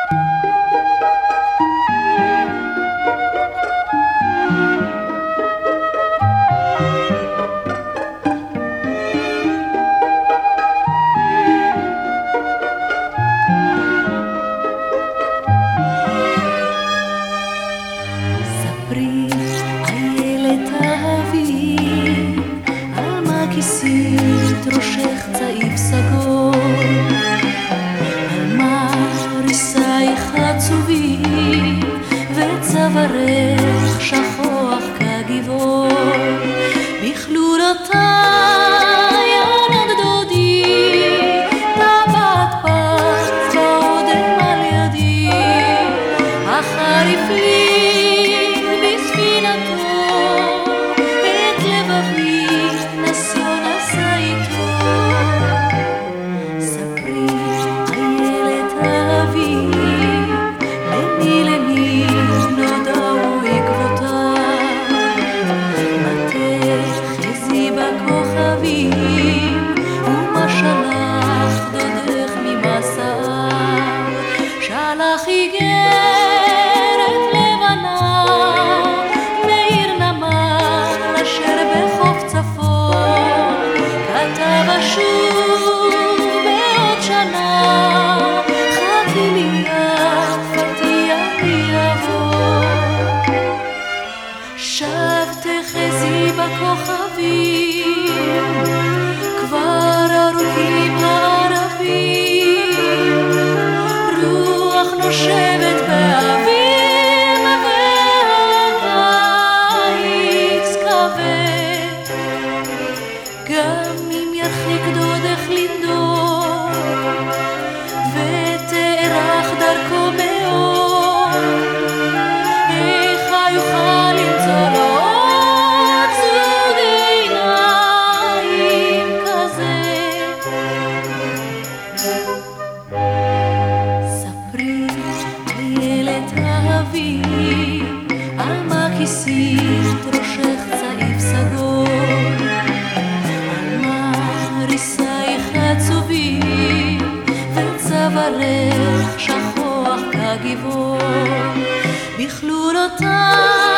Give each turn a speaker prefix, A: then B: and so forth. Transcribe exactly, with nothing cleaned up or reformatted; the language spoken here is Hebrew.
A: ספרי, איילת אהבי, על מה כיסית ראשך צעיף סגול, על מה ריסייך עצובים וצווארך שחוח כגיבור, בכלולותיי ילד דודי, טבעת פת באודם על ידי, החריף לי את לבבי נסו נסה איתו. ספרי, איילת אהבי, למי למי נודעו עקבותיו, מה תחזי בכוכבים ומה שלח דודך ממסעיו, שלח איגרת לבנה שוב בעוד שנה, חכי לי יפתי אני אבוא. שב תחזי בכוכבים, כבר ארוכים הערבים, רוח נושבת באוויר והקיץ כבד, גם ירחיק דודך לנדור ותארך דרכו מאוד, איך יוכל למצוא לו עוד זוג עיניים כזה. ספרי, איילת אהבי, על מה כיסית ראשך צעיף סגול, וצווארך שחוח כגיבור, בכלולותיי